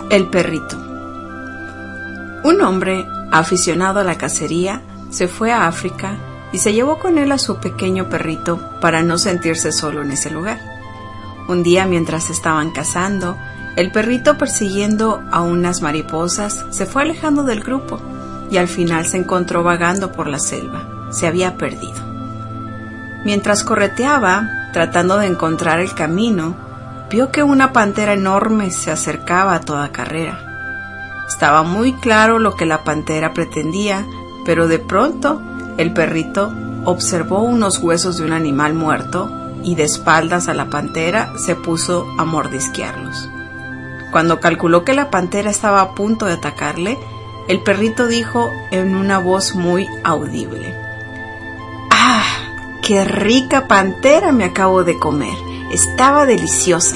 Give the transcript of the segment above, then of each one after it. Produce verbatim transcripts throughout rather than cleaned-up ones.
El perrito. Un hombre aficionado a la cacería se fue a África y se llevó con él a su pequeño perrito para no sentirse solo en ese lugar. Un día, mientras estaban cazando, el perrito, persiguiendo a unas mariposas, se fue alejando del grupo y al final se encontró vagando por la selva. Se había perdido. Mientras correteaba, tratando de encontrar el camino, vio que una pantera enorme se acercaba a toda carrera. Estaba muy claro lo que la pantera pretendía, pero de pronto el perrito observó unos huesos de un animal muerto y de espaldas a la pantera se puso a mordisquearlos. Cuando calculó que la pantera estaba a punto de atacarle, el perrito dijo en una voz muy audible: ¡Ah! ¡Qué rica pantera me acabo de comer! Estaba deliciosa.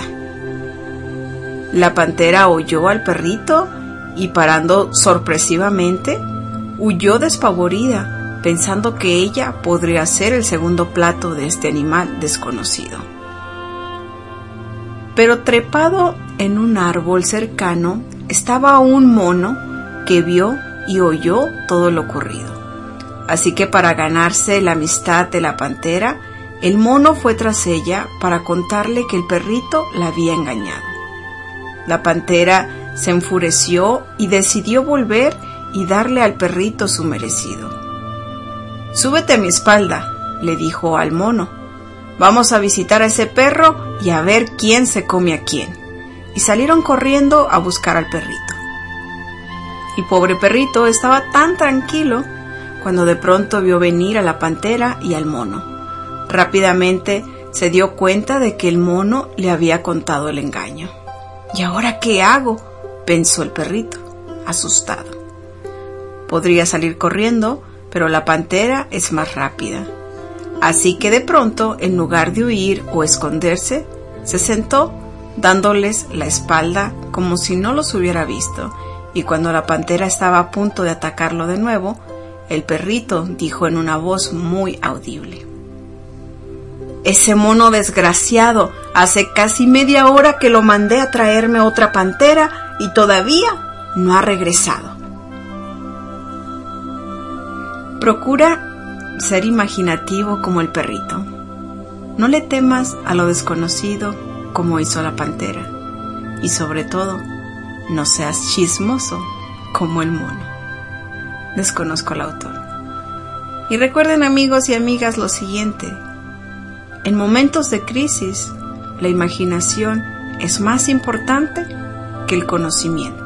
La pantera oyó al perrito y, parando sorpresivamente, huyó despavorida, pensando que ella podría ser el segundo plato de este animal desconocido. Pero trepado en un árbol cercano estaba un mono que vio y oyó todo lo ocurrido. Así que, para ganarse la amistad de la pantera, el mono fue tras ella para contarle que el perrito la había engañado. La pantera se enfureció y decidió volver y darle al perrito su merecido. «Súbete a mi espalda», le dijo al mono. «Vamos a visitar a ese perro y a ver quién se come a quién». Y salieron corriendo a buscar al perrito. Y pobre perrito estaba tan tranquilo cuando de pronto vio venir a la pantera y al mono. Rápidamente se dio cuenta de que el mono le había contado el engaño. ¿Y ahora qué hago?, pensó el perrito, asustado. Podría salir corriendo, pero la pantera es más rápida. Así que de pronto, en lugar de huir o esconderse, se sentó, dándoles la espalda como si no los hubiera visto, y cuando la pantera estaba a punto de atacarlo de nuevo, el perrito dijo en una voz muy audible: «Ese mono desgraciado, hace casi media hora que lo mandé a traerme otra pantera y todavía no ha regresado». Procura ser imaginativo como el perrito. No le temas a lo desconocido como hizo la pantera. Y sobre todo, no seas chismoso como el mono. Desconozco al autor. Y recuerden, amigos y amigas, lo siguiente: en momentos de crisis, la imaginación es más importante que el conocimiento.